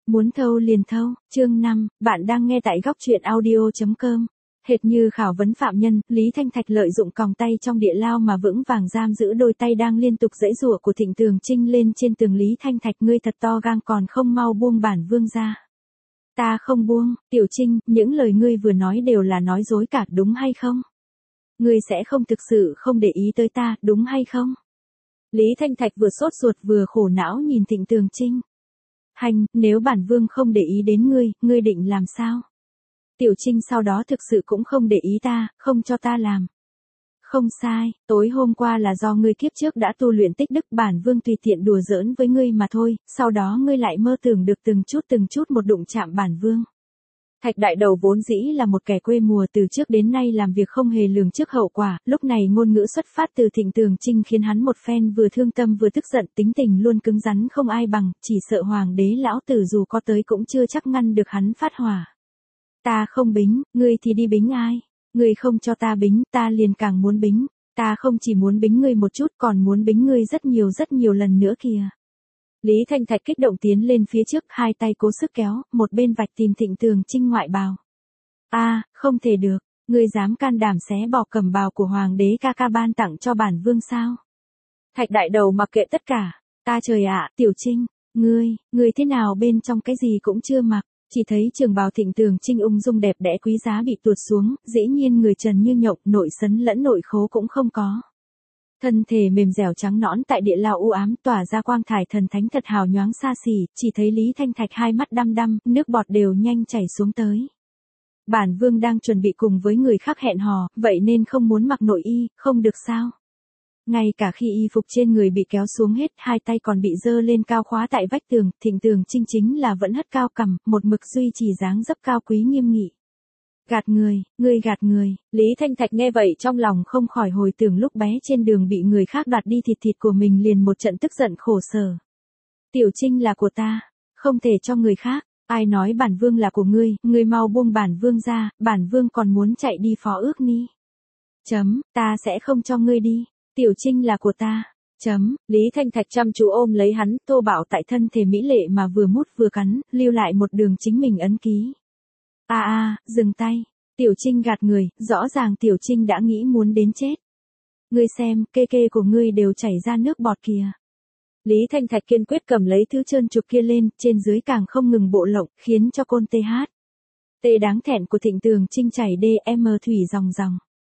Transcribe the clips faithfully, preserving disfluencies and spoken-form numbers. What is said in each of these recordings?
Muốn thâu liền thâu, chương năm, bạn đang nghe tại góc truyện audio chấm com. Hệt như khảo vấn phạm nhân, Lý Thanh Thạch lợi dụng còng tay trong địa lao mà vững vàng giam giữ đôi tay đang liên tục giãy giụa của Thịnh Tường Trinh lên trên tường. Lý Thanh Thạch, ngươi thật to gan, còn không mau buông bản vương ra. Ta không buông, Tiểu Trinh, những lời ngươi vừa nói đều là nói dối cả, đúng hay không? Ngươi sẽ không thực sự không để ý tới ta, đúng hay không? Lý Thanh Thạch vừa sốt ruột vừa khổ não nhìn Thịnh Tường Trinh. Hành, nếu bản vương không để ý đến ngươi, ngươi định làm sao? Tiểu Trinh sau đó thực sự cũng không để ý ta, không cho ta làm. Không sai, tối hôm qua là do ngươi kiếp trước đã tu luyện tích đức, bản vương tùy tiện đùa giỡn với ngươi mà thôi, sau đó ngươi lại mơ tưởng được từng chút từng chút một đụng chạm bản vương. Thạch Đại Đầu vốn dĩ là một kẻ quê mùa, từ trước đến nay làm việc không hề lường trước hậu quả, lúc này ngôn ngữ xuất phát từ Thịnh Tường Trinh khiến hắn một phen vừa thương tâm vừa tức giận, tính tình luôn cứng rắn không ai bằng, chỉ sợ hoàng đế lão tử dù có tới cũng chưa chắc ngăn được hắn phát hỏa. Ta không bính, ngươi thì đi bính ai? Ngươi không cho ta bính, ta liền càng muốn bính, ta không chỉ muốn bính ngươi một chút, còn muốn bính ngươi rất nhiều rất nhiều lần nữa kìa. Lý Thanh Thạch kích động tiến lên phía trước, hai tay cố sức kéo, một bên vạch tìm Thịnh Tường Trinh ngoại bào. A, à, không thể được, ngươi dám can đảm xé bỏ cẩm bào của hoàng đế ca ca ban tặng cho bản vương sao? Thạch Đại Đầu mặc kệ tất cả, ta trời ạ, Tiểu Trinh, ngươi, ngươi thế nào bên trong cái gì cũng chưa mặc, chỉ thấy trường bào Thịnh Tường Trinh ung dung đẹp đẽ quý giá bị tuột xuống, dĩ nhiên người trần như nhộng, nội sấn lẫn nội khố cũng không có. Thân thể mềm dẻo trắng nõn tại địa lao u ám tỏa ra quang thải thần thánh thật hào nhoáng xa xỉ, chỉ thấy Lý Thanh Thạch hai mắt đăm đăm, nước bọt đều nhanh chảy xuống tới. Bản vương đang chuẩn bị cùng với người khác hẹn hò, vậy nên không muốn mặc nội y, không được sao? Ngay cả khi y phục trên người bị kéo xuống hết, hai tay còn bị dơ lên cao khóa tại vách tường, Thịnh Tường Trinh chính là vẫn hất cao cằm, một mực duy trì dáng dấp cao quý nghiêm nghị. Gạt người, ngươi gạt người, Lý Thanh Thạch nghe vậy trong lòng không khỏi hồi tưởng lúc bé trên đường bị người khác đoạt đi thịt thịt của mình, liền một trận tức giận khổ sở. Tiểu Trinh là của ta, không thể cho người khác, ai nói bản vương là của ngươi, ngươi mau buông bản vương ra, bản vương còn muốn chạy đi phó ước ni. Chấm, ta sẽ không cho ngươi đi, Tiểu Trinh là của ta. Chấm, Lý Thanh Thạch chăm chú ôm lấy hắn, thô bạo tại thân thể mỹ lệ mà vừa mút vừa cắn, lưu lại một đường chính mình ấn ký. A a, dừng tay. Tiểu Trinh gạt người, rõ ràng Tiểu Trinh đã nghĩ muốn đến chết. Ngươi xem, kê kê của ngươi đều chảy ra nước bọt kìa. Lý Thanh Thạch kiên quyết cầm lấy thứ trơn trục kia lên, trên dưới càng không ngừng bộ lộng, khiến cho côn tê hát. Tê đáng thẹn của Thịnh Tường Trinh chảy đê em thủy ròng ròng.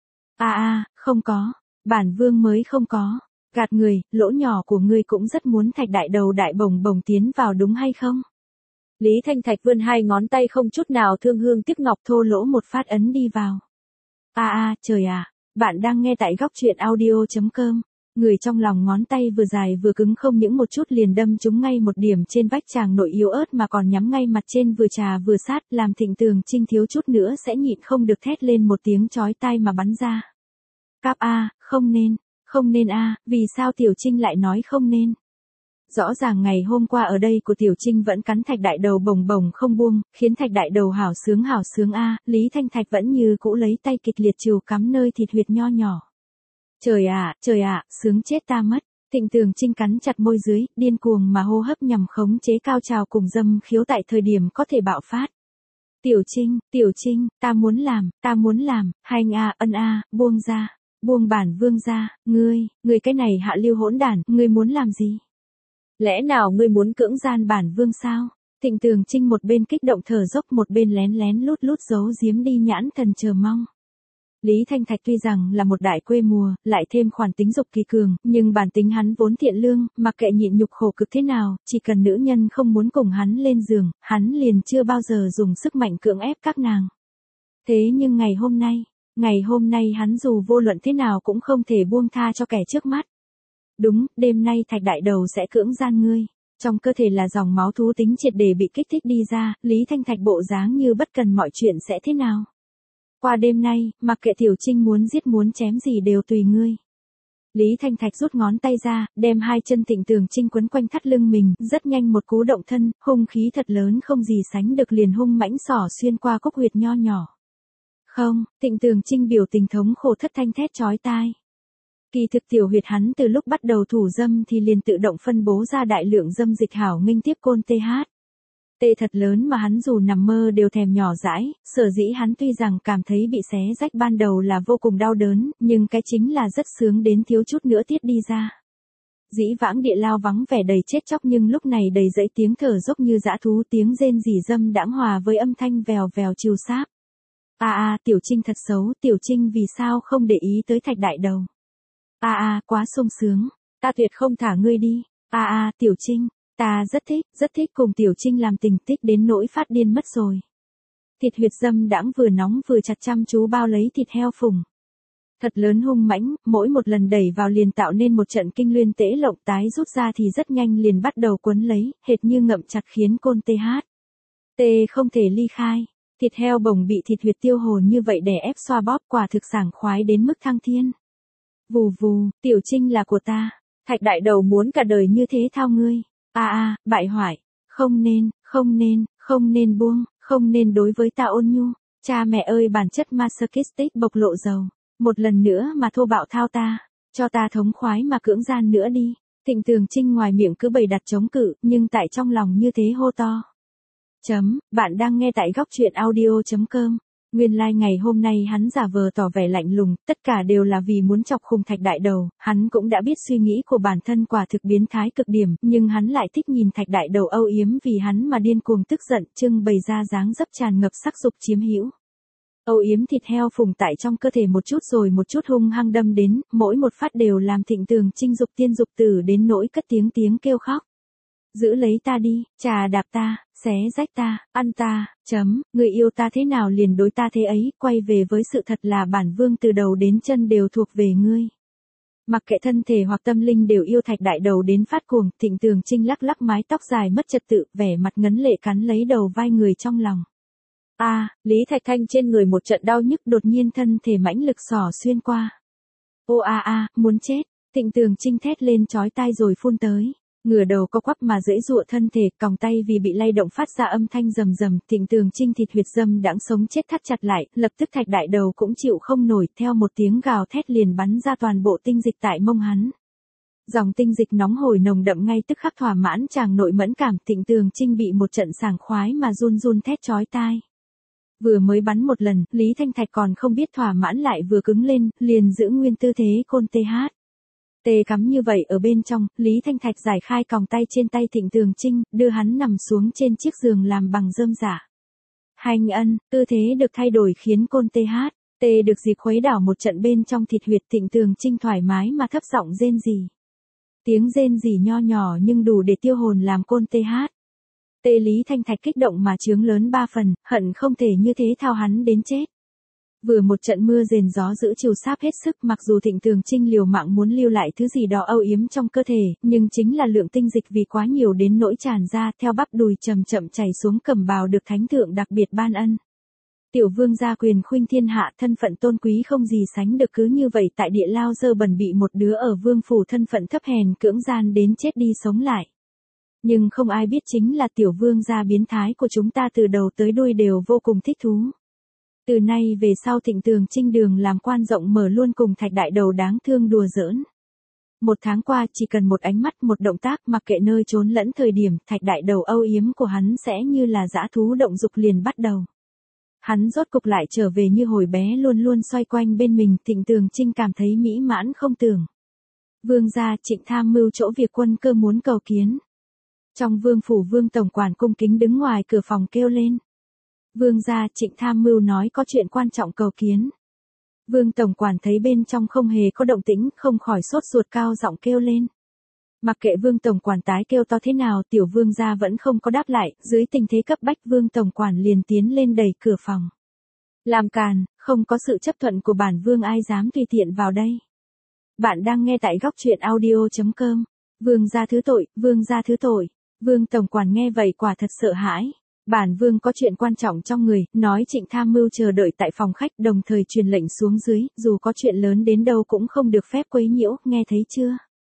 A a, không có, bản vương mới không có. Gạt người, lỗ nhỏ của ngươi cũng rất muốn Thạch Đại Đầu đại bồng bồng tiến vào đúng hay không? Lý Thanh Thạch vươn hai ngón tay không chút nào thương hương tiếc ngọc thô lỗ một phát ấn đi vào. A a, trời ạ, à, bạn đang nghe tại góc truyện audio chấm com. Người trong lòng ngón tay vừa dài vừa cứng, không những một chút liền đâm trúng ngay một điểm trên vách tràng nội yếu ớt mà còn nhắm ngay mặt trên vừa trà vừa sát, làm Thịnh Tường Trinh thiếu chút nữa sẽ nhịn không được thét lên một tiếng chói tai mà bắn ra. Cáp a, không nên, không nên a, vì sao Tiểu Trinh lại nói không nên? Rõ ràng ngày hôm qua ở đây của Tiểu Trinh vẫn cắn Thạch Đại Đầu bồng bồng không buông, khiến Thạch Đại Đầu hảo sướng hảo sướng a, Lý Thanh Thạch vẫn như cũ lấy tay kịch liệt trìu cắm nơi thịt huyệt nho nhỏ. Trời ạ, trời ạ, sướng chết ta mất. Thịnh Tường Trinh cắn chặt môi dưới, điên cuồng mà hô hấp nhằm khống chế cao trào cùng dâm khiếu tại thời điểm có thể bạo phát. Tiểu Trinh, Tiểu Trinh, ta muốn làm, ta muốn làm, hành a, ân a, buông ra, buông bản vương ra, ngươi, ngươi cái này hạ lưu hỗn đản, ngươi muốn làm gì? Lẽ nào ngươi muốn cưỡng gian bản vương sao? Thịnh Tường Trinh một bên kích động thở dốc, một bên lén lén lút lút giấu giếm đi nhãn thần chờ mong. Lý Thanh Thạch tuy rằng là một đại quê mùa, lại thêm khoản tính dục kỳ cường, nhưng bản tính hắn vốn thiện lương, mặc kệ nhịn nhục khổ cực thế nào, chỉ cần nữ nhân không muốn cùng hắn lên giường, hắn liền chưa bao giờ dùng sức mạnh cưỡng ép các nàng. Thế nhưng ngày hôm nay, ngày hôm nay hắn dù vô luận thế nào cũng không thể buông tha cho kẻ trước mắt. Đúng, đêm nay Thạch Đại Đầu sẽ cưỡng gian ngươi. Trong cơ thể là dòng máu thú tính triệt để bị kích thích đi ra, Lý Thanh Thạch bộ dáng như bất cần mọi chuyện sẽ thế nào. Qua đêm nay, mặc kệ Tiểu Trinh muốn giết muốn chém gì đều tùy ngươi. Lý Thanh Thạch rút ngón tay ra, đem hai chân Thịnh Tường Trinh quấn quanh thắt lưng mình, rất nhanh một cú động thân, hung khí thật lớn không gì sánh được liền hung mãnh xỏ xuyên qua cốc huyệt nho nhỏ. Không, Thịnh Tường Trinh biểu tình thống khổ thất thanh thét chói tai. Kỳ thực tiểu huyệt hắn từ lúc bắt đầu thủ dâm thì liền tự động phân bố ra đại lượng dâm dịch hảo nghênh tiếp côn tê hát. Tê thật lớn mà hắn dù nằm mơ đều thèm nhỏ dãi, sở dĩ hắn tuy rằng cảm thấy bị xé rách ban đầu là vô cùng đau đớn, nhưng cái chính là rất sướng đến thiếu chút nữa tiết đi ra. Dĩ vãng địa lao vắng vẻ đầy chết chóc nhưng lúc này đầy dẫy tiếng thở dốc như dã thú, tiếng rên rỉ dâm đãng hòa với âm thanh vèo vèo chiều sáp. A a, Tiểu Trinh thật xấu, Tiểu Trinh vì sao không để ý tới Thạch Đại Đầu. A a, quá sung sướng, ta tuyệt không thả ngươi đi. A a, Tiểu Trinh, ta rất thích, rất thích cùng Tiểu Trinh làm tình, tích đến nỗi phát điên mất rồi. Thịt huyệt dâm đãng vừa nóng vừa chặt chăm chú bao lấy thịt heo phùng. Thật lớn hung mãnh, mỗi một lần đẩy vào liền tạo nên một trận kinh luyên tễ lộng, tái rút ra thì rất nhanh liền bắt đầu quấn lấy, hệt như ngậm chặt khiến côn tê hát. Tê không thể ly khai, thịt heo bồng bị thịt huyệt tiêu hồn như vậy đè ép xoa bóp, quả thực sảng khoái đến mức thăng thiên. Vù vù, Tiểu Trinh là của ta, Thạch Đại Đầu muốn cả đời như thế thao ngươi. A a, bại hoại, không nên, không nên, không nên buông, không nên đối với ta ôn nhu. Cha mẹ ơi, bản chất masochistic bộc lộ dầu. Một lần nữa mà thô bạo thao ta, cho ta thống khoái mà cưỡng gian nữa đi. Thịnh Tường Trinh ngoài miệng cứ bày đặt chống cự, nhưng tại trong lòng như thế hô to. Chấm, bạn đang nghe tại góc truyện audio.com. Nguyên lai like ngày hôm nay hắn giả vờ tỏ vẻ lạnh lùng, tất cả đều là vì muốn chọc khùng Thạch Đại Đầu, hắn cũng đã biết suy nghĩ của bản thân quả thực biến thái cực điểm, nhưng hắn lại thích nhìn Thạch Đại Đầu âu yếm vì hắn mà điên cuồng tức giận, trưng bày ra dáng dấp tràn ngập sắc dục chiếm hữu. Âu yếm thịt heo phùng tại trong cơ thể một chút rồi một chút hung hăng đâm đến, mỗi một phát đều làm Thịnh Tường Trinh dục tiên dục tử đến nỗi cất tiếng tiếng kêu khóc. Giữ lấy ta đi, trà đạp ta, xé rách ta, ăn ta, chấm, người yêu ta thế nào liền đối ta thế ấy, quay về với sự thật là bản vương từ đầu đến chân đều thuộc về ngươi. Mặc kệ thân thể hoặc tâm linh đều yêu Thạch Đại Đầu đến phát cuồng, Thịnh Tường Trinh lắc lắc mái tóc dài mất trật tự, vẻ mặt ngấn lệ cắn lấy đầu vai người trong lòng. A, à, Lý Thạch Thanh trên người một trận đau nhức, đột nhiên thân thể mãnh lực xỏ xuyên qua. Ô a a, muốn chết, Thịnh Tường Trinh thét lên chói tai rồi phun tới. Ngửa đầu co quắp mà giãy giụa thân thể, còng tay vì bị lay động phát ra âm thanh rầm rầm, Thịnh Tường Trinh thịt huyệt dâm đãng sống chết thắt chặt lại, lập tức Thạch Đại Đầu cũng chịu không nổi, theo một tiếng gào thét liền bắn ra toàn bộ tinh dịch tại mông hắn. Dòng tinh dịch nóng hổi nồng đậm ngay tức khắc thỏa mãn chàng nội mẫn cảm, Thịnh Tường Trinh bị một trận sảng khoái mà run run thét chói tai. Vừa mới bắn một lần, Lý Thanh Thạch còn không biết thỏa mãn lại vừa cứng lên, liền giữ nguyên tư thế côn tê hát. Tê cắm như vậy ở bên trong, Lý Thanh Thạch giải khai còng tay trên tay Thịnh Tường Trinh, đưa hắn nằm xuống trên chiếc giường làm bằng rơm rả. Hành ân, tư thế được thay đổi khiến côn tê hát. Tê được dịp khuấy đảo một trận bên trong thịt huyệt, Thịnh Tường Trinh thoải mái mà thấp giọng rên rỉ. Tiếng rên rỉ nho nhỏ nhưng đủ để tiêu hồn làm côn tê hát. Tê Lý Thanh Thạch kích động mà chướng lớn ba phần, hận không thể như thế thao hắn đến chết. Vừa một trận mưa rền gió giữ chiều sáp hết sức, mặc dù Thịnh Tường Trinh liều mạng muốn lưu lại thứ gì đó âu yếm trong cơ thể, nhưng chính là lượng tinh dịch vì quá nhiều đến nỗi tràn ra, theo bắp đùi chậm chậm chảy xuống cẩm bào được thánh thượng đặc biệt ban ân. Tiểu vương gia quyền khuynh thiên hạ, thân phận tôn quý không gì sánh được, cứ như vậy tại địa lao dơ bẩn bị một đứa ở vương phủ thân phận thấp hèn cưỡng gian đến chết đi sống lại. Nhưng không ai biết chính là tiểu vương gia biến thái của chúng ta từ đầu tới đuôi đều vô cùng thích thú. Từ nay về sau Thịnh Tường Trinh đường làm quan rộng mở luôn cùng Thạch Đại Đầu đáng thương đùa giỡn. Một tháng qua chỉ cần một ánh mắt, một động tác, mặc kệ nơi trốn lẫn thời điểm, Thạch Đại Đầu âu yếm của hắn sẽ như là dã thú động dục liền bắt đầu. Hắn rốt cục lại trở về như hồi bé, luôn luôn xoay quanh bên mình, Thịnh Tường Trinh cảm thấy mỹ mãn không tưởng. Vương gia Trịnh tham mưu chỗ việc quân cơ muốn cầu kiến. Trong vương phủ vương tổng quản cung kính đứng ngoài cửa phòng kêu lên. Vương gia Trịnh tham mưu nói có chuyện quan trọng cầu kiến. Vương tổng quản thấy bên trong không hề có động tĩnh, không khỏi sốt ruột cao giọng kêu lên. Mặc kệ vương tổng quản tái kêu to thế nào, tiểu vương gia vẫn không có đáp lại, dưới tình thế cấp bách vương tổng quản liền tiến lên đẩy cửa phòng. Làm càn, không có sự chấp thuận của bản vương ai dám tùy tiện vào đây. Bạn đang nghe tại góc truyện audio.com. Vương gia thứ tội, vương gia thứ tội. Vương tổng quản nghe vậy quả thật sợ hãi. Bản vương có chuyện quan trọng trong người, nói Trịnh tham mưu chờ đợi tại phòng khách, đồng thời truyền lệnh xuống dưới, dù có chuyện lớn đến đâu cũng không được phép quấy nhiễu, nghe thấy chưa?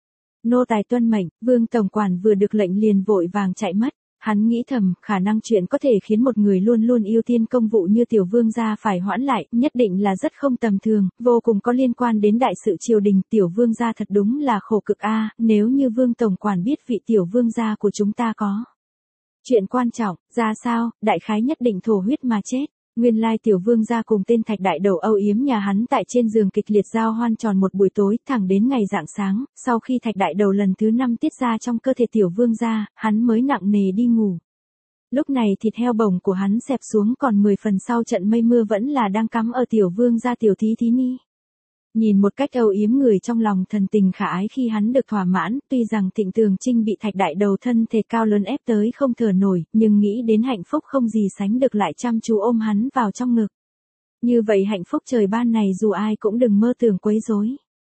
Nô tài tuân mệnh, vương tổng quản vừa được lệnh liền vội vàng chạy mất. Hắn nghĩ thầm, khả năng chuyện có thể khiến một người luôn luôn ưu tiên công vụ như tiểu vương gia phải hoãn lại, nhất định là rất không tầm thường, vô cùng có liên quan đến đại sự triều đình. Tiểu vương gia thật đúng là khổ cực a, nếu như vương tổng quản biết vị tiểu vương gia của chúng ta có Chuyện quan trọng, ra sao, đại khái nhất định thổ huyết mà chết. Nguyên lai tiểu vương gia cùng tên thạch đại đầu âu yếm nhà hắn tại trên giường kịch liệt giao hoan tròn một buổi tối, thẳng đến ngày rạng sáng, sau khi thạch đại đầu lần thứ năm tiết ra trong cơ thể tiểu vương gia, hắn mới nặng nề đi ngủ. Lúc này thịt heo bồng của hắn xẹp xuống, còn mười phần sau trận mây mưa vẫn là đang cắm ở tiểu vương gia tiểu thí thí ni. Nhìn một cách âu yếm người trong lòng thần tình khả ái khi hắn được thỏa mãn, tuy rằng Thịnh Tường Trinh bị thạch đại đầu thân thể cao lớn ép tới không thở nổi, nhưng nghĩ đến hạnh phúc không gì sánh được lại chăm chú ôm hắn vào trong ngực. Như vậy hạnh phúc trời ban này dù ai cũng đừng mơ tưởng quấy rối.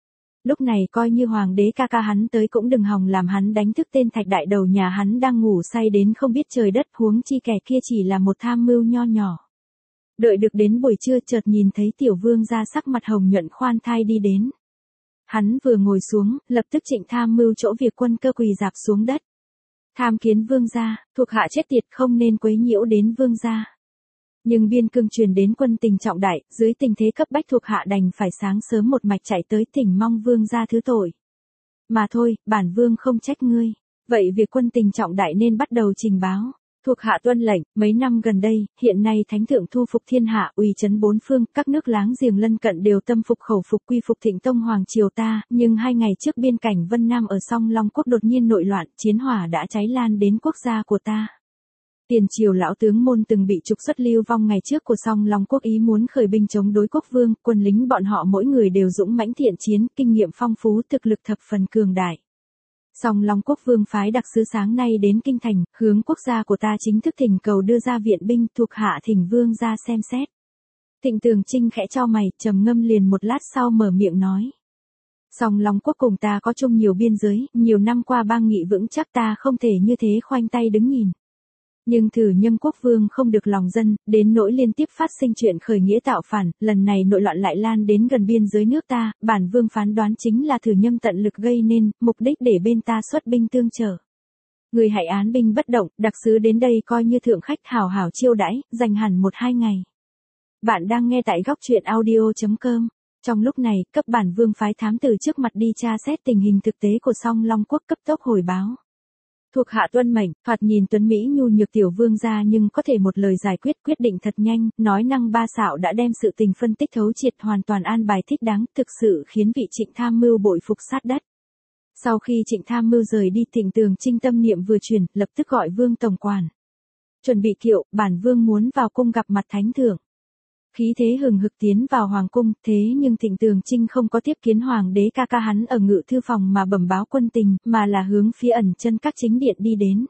Lúc này coi như hoàng đế ca ca hắn tới cũng đừng hòng làm hắn đánh thức tên thạch đại đầu nhà hắn đang ngủ say đến không biết trời đất, huống chi kẻ kia chỉ là một tham mưu nho nhỏ. Đợi được đến buổi trưa chợt nhìn thấy tiểu vương gia sắc mặt hồng nhuận khoan thai đi đến. Hắn vừa ngồi xuống, lập tức Trịnh tham mưu chỗ việc quân cơ quỳ rạp xuống đất. Tham kiến vương gia, thuộc hạ chết tiệt không nên quấy nhiễu đến vương gia. Nhưng biên cương truyền đến quân tình trọng đại, dưới tình thế cấp bách thuộc hạ đành phải sáng sớm một mạch chạy tới thỉnh mong vương gia thứ tội. Mà thôi, bản vương không trách ngươi. Vậy việc quân tình trọng đại nên bắt đầu trình báo. Thuộc hạ tuân lệnh. Mấy năm gần đây, hiện nay thánh thượng thu phục thiên hạ, uy chấn bốn phương, các nước láng giềng lân cận đều tâm phục khẩu phục quy phục Thịnh Tông hoàng triều ta, nhưng hai ngày trước biên cảnh Vân Nam ở Song Long quốc đột nhiên nội loạn, chiến hỏa đã cháy lan đến quốc gia của ta. Tiền triều lão tướng môn từng bị trục xuất lưu vong ngày trước của Song Long quốc ý muốn khởi binh chống đối quốc vương, quân lính bọn họ mỗi người đều dũng mãnh thiện chiến, kinh nghiệm phong phú, thực lực thập phần cường đại. Song Long quốc vương phái đặc sứ sáng nay đến kinh thành, hướng quốc gia của ta chính thức thỉnh cầu đưa ra viện binh, thuộc hạ thỉnh vương ra xem xét. Thịnh Tường Trinh khẽ chau mày, trầm ngâm liền một lát sau mở miệng nói. Song Long quốc cùng ta có chung nhiều biên giới, nhiều năm qua bang nghị vững chắc, ta không thể như thế khoanh tay đứng nhìn. Nhưng thử nhâm quốc vương không được lòng dân, đến nỗi liên tiếp phát sinh chuyện khởi nghĩa tạo phản, lần này nội loạn lại lan đến gần biên giới nước ta, bản vương phán đoán chính là thử nhâm tận lực gây nên, mục đích để bên ta xuất binh tương trợ. Người hãy án binh bất động, đặc sứ đến đây coi như thượng khách hào hào chiêu đãi, dành hẳn một hai ngày. Bạn đang nghe tại góc truyện audio chấm com. Trong lúc này, cấp bản vương phái thám tử trước mặt đi tra xét tình hình thực tế của Song Long quốc, cấp tốc hồi báo. Thuộc hạ tuân mệnh. Thoạt nhìn tuấn Mỹ nhu nhược tiểu vương gia nhưng có thể một lời giải quyết, quyết định thật nhanh, nói năng ba xạo đã đem sự tình phân tích thấu triệt, hoàn toàn an bài thích đáng, thực sự khiến vị Trịnh tham mưu bội phục sát đất. Sau khi Trịnh tham mưu rời đi, Thịnh Tường Trinh tâm niệm vừa chuyển, lập tức gọi vương tổng quản. Chuẩn bị kiệu, bản vương muốn vào cung gặp mặt thánh thượng. Khí thế hừng hực tiến vào hoàng cung, thế nhưng Thịnh Tường Trinh không có tiếp kiến hoàng đế ca ca hắn ở ngự thư phòng mà bẩm báo quân tình, mà là hướng phía ẩn chân các chính điện đi đến.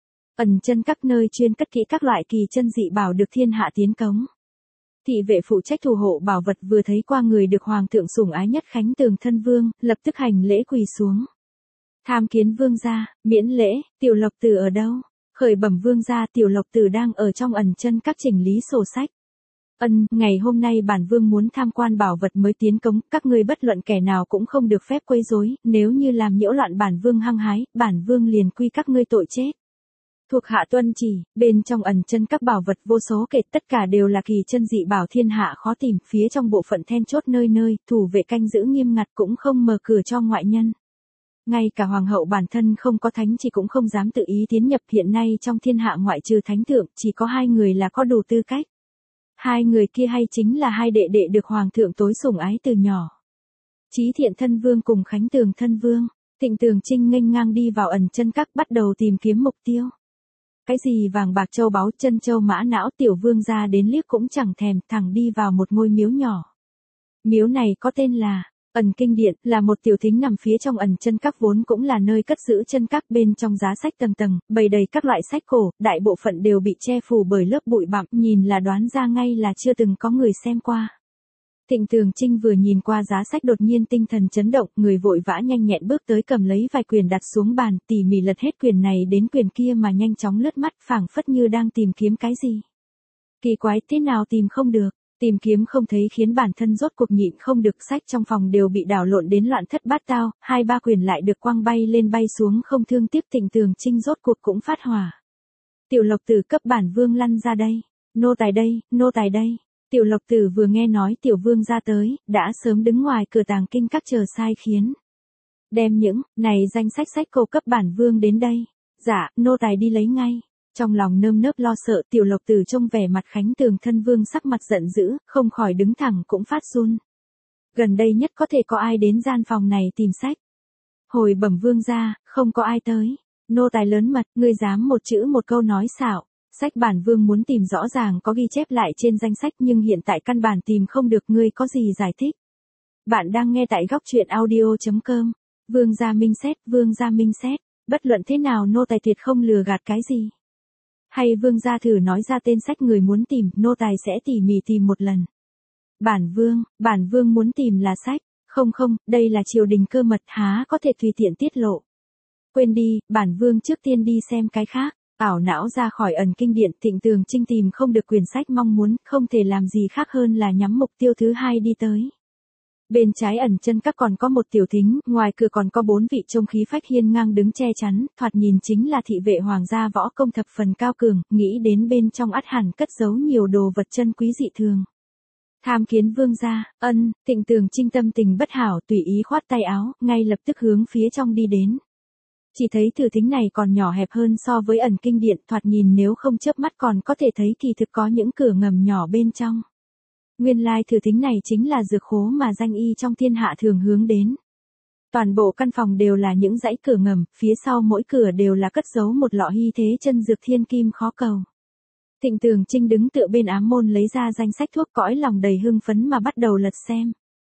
Ẩn chân các nơi chuyên cất kỹ các loại kỳ chân dị bảo được thiên hạ tiến cống. Thị vệ phụ trách thủ hộ bảo vật vừa thấy qua người được hoàng thượng sủng ái nhất Khánh Tường thân vương, lập tức hành lễ quỳ xuống. Tham kiến vương gia, miễn lễ, tiểu lộc tử ở đâu? Khởi bẩm vương gia, tiểu lộc tử đang ở trong ẩn chân các chỉnh lý sổ sách. Ân, ngày hôm nay bản vương muốn tham quan bảo vật mới tiến cống, các ngươi bất luận kẻ nào cũng không được phép quấy rối, nếu như làm nhiễu loạn bản vương hăng hái, bản vương liền quy các ngươi tội chết. Thuộc hạ tuân chỉ. Bên trong ẩn chân các bảo vật vô số kể, tất cả đều là kỳ chân dị bảo thiên hạ khó tìm, phía trong bộ phận then chốt nơi nơi, thủ vệ canh giữ nghiêm ngặt cũng không mở cửa cho ngoại nhân. Ngay cả hoàng hậu bản thân không có thánh chỉ cũng không dám tự ý tiến nhập, hiện nay trong thiên hạ ngoại trừ thánh thượng, chỉ có hai người là có đủ tư cách. Hai người kia hay chính là hai đệ đệ được hoàng thượng tối sủng ái từ nhỏ. Chí Thiện thân vương cùng Khánh Tường thân vương. Thịnh Tường Trinh nghênh ngang đi vào ẩn chân các, bắt đầu tìm kiếm mục tiêu. Cái gì vàng bạc châu báu, chân châu mã não, tiểu vương gia đến liếc cũng chẳng thèm, thẳng đi vào một ngôi miếu nhỏ. Miếu này có tên là Ẩn Kinh Điện, là một tiểu thính nằm phía trong ẩn chân các, vốn cũng là nơi cất giữ chân các, bên trong giá sách tầng tầng, bày đầy các loại sách cổ, đại bộ phận đều bị che phủ bởi lớp bụi bặm, nhìn là đoán ra ngay là chưa từng có người xem qua. Thịnh Tường Trinh vừa nhìn qua giá sách đột nhiên tinh thần chấn động, người vội vã nhanh nhẹn bước tới cầm lấy vài quyển đặt xuống bàn, tỉ mỉ lật hết quyển này đến quyển kia mà nhanh chóng lướt mắt, phảng phất như đang tìm kiếm cái gì. Kỳ quái, thế nào tìm không được? Tìm kiếm không thấy khiến bản thân rốt cuộc nhịn không được, sách trong phòng đều bị đảo lộn đến loạn thất bát tao, hai ba quyển lại được quăng bay lên bay xuống không thương tiếc. Thịnh Tường Trinh rốt cuộc cũng phát hỏa. Tiểu Lộc Tử, cấp bản vương lăn ra đây, nô tài đây, nô tài đây. Tiểu Lộc Tử vừa nghe nói tiểu vương ra tới, đã sớm đứng ngoài cửa tàng kinh các chờ sai khiến. Đem những này danh sách sách cổ cấp bản vương đến đây. Dạ, nô tài đi lấy ngay. Trong lòng nơm nớp lo sợ, Tiểu Lộc Tử trông vẻ mặt Khánh Tường thân vương sắc mặt giận dữ, không khỏi đứng thẳng cũng phát run. Gần đây nhất có thể có ai đến gian phòng này tìm sách. Hồi bẩm vương gia, không có ai tới. Nô tài lớn mật, ngươi dám một chữ một câu nói xạo. Sách bản vương muốn tìm rõ ràng có ghi chép lại trên danh sách nhưng hiện tại căn bản tìm không được, ngươi có gì giải thích. Bạn đang nghe tại góc truyện audio.com. Vương gia minh xét, vương gia minh xét. Bất luận thế nào nô tài tuyệt không lừa gạt cái gì. Hay vương gia thử nói ra tên sách người muốn tìm, nô tài sẽ tỉ mỉ tìm một lần. Bản vương, bản vương muốn tìm là sách. Không không, đây là triều đình cơ mật, há có thể tùy tiện tiết lộ. Quên đi, bản vương trước tiên đi xem cái khác. Ảo não ra khỏi ẩn kinh điện, Thịnh Tường Trinh tìm không được quyển sách mong muốn, không thể làm gì khác hơn là nhắm mục tiêu thứ hai đi tới. Bên trái ẩn chân các còn có một tiểu thính, ngoài cửa còn có bốn vị trông khí phách hiên ngang đứng che chắn, thoạt nhìn chính là thị vệ hoàng gia võ công thập phần cao cường, nghĩ đến bên trong ắt hẳn cất giấu nhiều đồ vật chân quý dị thường. Tham kiến vương gia, ân, Thịnh Tường Trinh tâm tình bất hảo tùy ý khoát tay áo, ngay lập tức hướng phía trong đi đến. Chỉ thấy thử thính này còn nhỏ hẹp hơn so với ẩn kinh điện, thoạt nhìn nếu không chớp mắt còn có thể thấy kỳ thực có những cửa ngầm nhỏ bên trong. Nguyên lai thử thính này chính là dược khố mà danh y trong thiên hạ thường hướng đến. Toàn bộ căn phòng đều là những dãy cửa ngầm, phía sau mỗi cửa đều là cất giấu một lọ hy thế chân dược thiên kim khó cầu. Thịnh Tường Trinh đứng tựa bên ám môn lấy ra danh sách thuốc, cõi lòng đầy hưng phấn mà bắt đầu lật xem.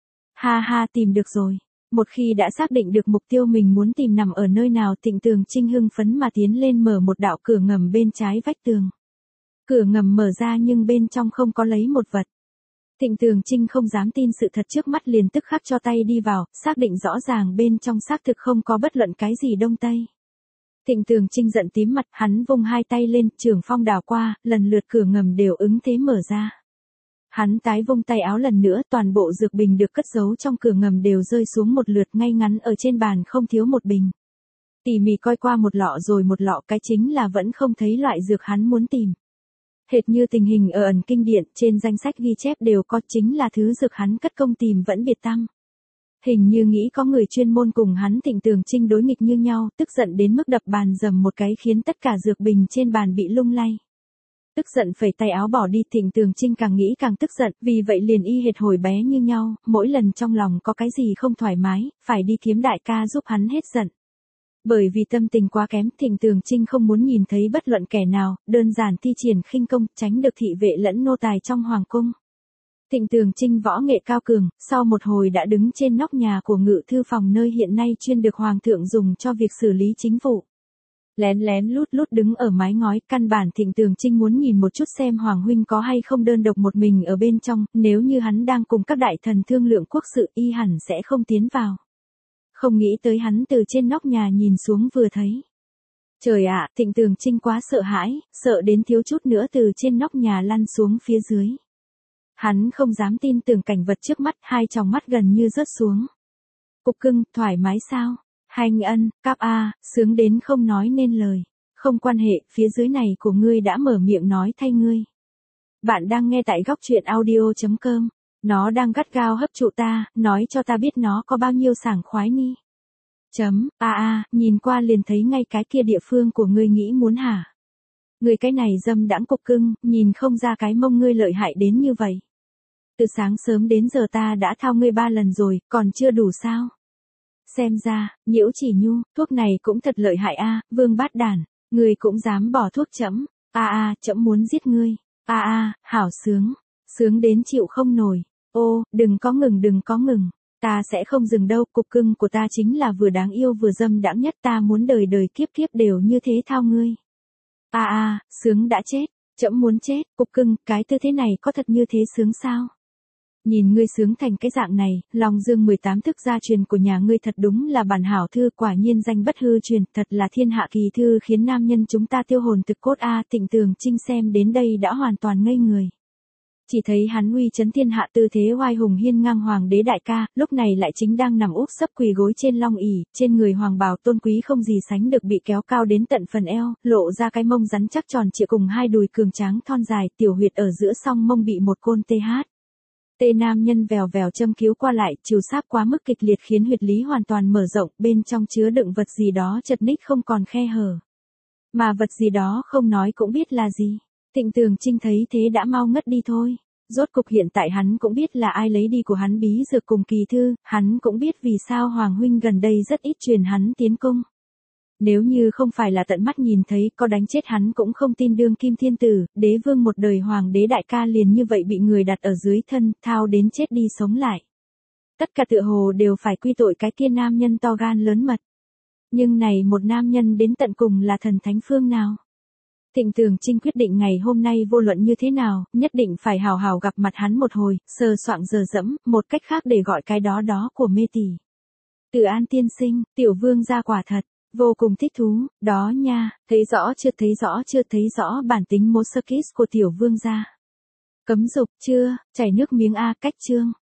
Ha ha, tìm được rồi. Một khi đã xác định được mục tiêu mình muốn tìm nằm ở nơi nào, Thịnh Tường Trinh hưng phấn mà tiến lên mở một đạo cửa ngầm bên trái vách tường. Cửa ngầm mở ra nhưng bên trong không có lấy một vật. Thịnh Tường Trinh không dám tin sự thật trước mắt, liền tức khắc cho tay đi vào, xác định rõ ràng bên trong xác thực không có bất luận cái gì đông tây. Thịnh Tường Trinh giận tím mặt, hắn vung hai tay lên, trường phong đảo qua, lần lượt cửa ngầm đều ứng thế mở ra. Hắn tái vung tay áo lần nữa, toàn bộ dược bình được cất giấu trong cửa ngầm đều rơi xuống một lượt ngay ngắn ở trên bàn, không thiếu một bình. Tỉ mỉ coi qua một lọ rồi một lọ, cái chính là vẫn không thấy loại dược hắn muốn tìm. Hệt như tình hình ở ẩn kinh điện, trên danh sách ghi chép đều có, chính là thứ dược hắn cất công tìm vẫn biệt tăm. Hình như nghĩ có người chuyên môn cùng hắn Thịnh Tường Trinh đối nghịch như nhau, tức giận đến mức đập bàn dầm một cái khiến tất cả dược bình trên bàn bị lung lay. Tức giận phẩy tay áo bỏ đi, Thịnh Tường Trinh càng nghĩ càng tức giận, vì vậy liền y hệt hồi bé như nhau, mỗi lần trong lòng có cái gì không thoải mái, phải đi kiếm đại ca giúp hắn hết giận. Bởi vì tâm tình quá kém, Thịnh Tường Trinh không muốn nhìn thấy bất luận kẻ nào, đơn giản thi triển khinh công, tránh được thị vệ lẫn nô tài trong hoàng cung. Thịnh Tường Trinh võ nghệ cao cường, sau một hồi đã đứng trên nóc nhà của ngự thư phòng nơi hiện nay chuyên được hoàng thượng dùng cho việc xử lý chính vụ. Lén lén lút lút đứng ở mái ngói, căn bản Thịnh Tường Trinh muốn nhìn một chút xem Hoàng huynh có hay không đơn độc một mình ở bên trong, nếu như hắn đang cùng các đại thần thương lượng quốc sự y hẳn sẽ không tiến vào. Không nghĩ tới hắn từ trên nóc nhà nhìn xuống vừa thấy. Trời ạ, Thịnh Tường Trinh quá sợ hãi, sợ đến thiếu chút nữa từ trên nóc nhà lăn xuống phía dưới. Hắn không dám tin tưởng cảnh vật trước mắt, hai tròng mắt gần như rớt xuống. Cục cưng, thoải mái sao? Hành ân, cáp a, sướng đến không nói nên lời. Không quan hệ, phía dưới này của ngươi đã mở miệng nói thay ngươi. Bạn đang nghe tại góc truyện audio.com. Nó đang gắt gao hấp trụ ta, nói cho ta biết nó có bao nhiêu sảng khoái ni. Chấm, a a, nhìn qua liền thấy ngay cái kia địa phương của ngươi nghĩ muốn hả? Ngươi cái này dâm đãng cục cưng, nhìn không ra cái mông ngươi lợi hại đến như vậy. Từ sáng sớm đến giờ ta đã thao ngươi ba lần rồi, còn chưa đủ sao? Xem ra, Nhiễu Chỉ Nhu, thuốc này cũng thật lợi hại a, vương bát đản, ngươi cũng dám bỏ thuốc chấm. A a, chấm muốn giết ngươi. A a, hảo sướng, sướng đến chịu không nổi. Ô, đừng có ngừng đừng có ngừng, ta sẽ không dừng đâu, cục cưng của ta chính là vừa đáng yêu vừa dâm đãng nhất, ta muốn đời đời kiếp kiếp đều như thế thao ngươi. A a, sướng đã chết, chấm muốn chết, cục cưng, cái tư thế này có thật như thế sướng sao? Nhìn ngươi sướng thành cái dạng này, Long Dương mười tám thức gia truyền của nhà ngươi thật đúng là bản hảo thư, quả nhiên danh bất hư truyền, thật là thiên hạ kỳ thư, khiến nam nhân chúng ta tiêu hồn thực cốt a. À, Thịnh Tường Trinh xem đến đây đã hoàn toàn ngây người. Chỉ thấy hắn uy chấn thiên hạ tư thế oai hùng hiên ngang hoàng đế đại ca, lúc này lại chính đang nằm úp sấp quỳ gối trên long ỷ, trên người hoàng bào tôn quý không gì sánh được bị kéo cao đến tận phần eo, lộ ra cái mông rắn chắc tròn trịa cùng hai đùi cường tráng thon dài, tiểu huyệt ở giữa song mông bị một côn tê hát. Tê nam nhân vèo vèo châm cứu qua lại, trừ sáp quá mức kịch liệt khiến huyệt lý hoàn toàn mở rộng, bên trong chứa đựng vật gì đó chật ních không còn khe hở. Mà vật gì đó không nói cũng biết là gì. Thịnh Tường Trinh thấy thế đã mau ngất đi thôi. Rốt cục hiện tại hắn cũng biết là ai lấy đi của hắn bí dược cùng kỳ thư, hắn cũng biết vì sao Hoàng huynh gần đây rất ít truyền hắn tiến cung. Nếu như không phải là tận mắt nhìn thấy, có đánh chết hắn cũng không tin đương kim thiên tử, đế vương một đời hoàng đế đại ca liền như vậy bị người đặt ở dưới thân, thao đến chết đi sống lại. Tất cả tựa hồ đều phải quy tội cái kia nam nhân to gan lớn mật. Nhưng này một nam nhân đến tận cùng là thần thánh phương nào? Thịnh Tường Trinh quyết định ngày hôm nay vô luận như thế nào, nhất định phải hào hào gặp mặt hắn một hồi, sờ soạng giờ dẫm, một cách khác để gọi cái đó đó của mê tỷ. Từ An tiên sinh, tiểu vương gia quả thật, vô cùng thích thú, đó nha, thấy rõ chưa thấy rõ chưa thấy rõ bản tính Mosakis của tiểu vương gia. Cấm dục chưa, chảy nước miếng A cách chương.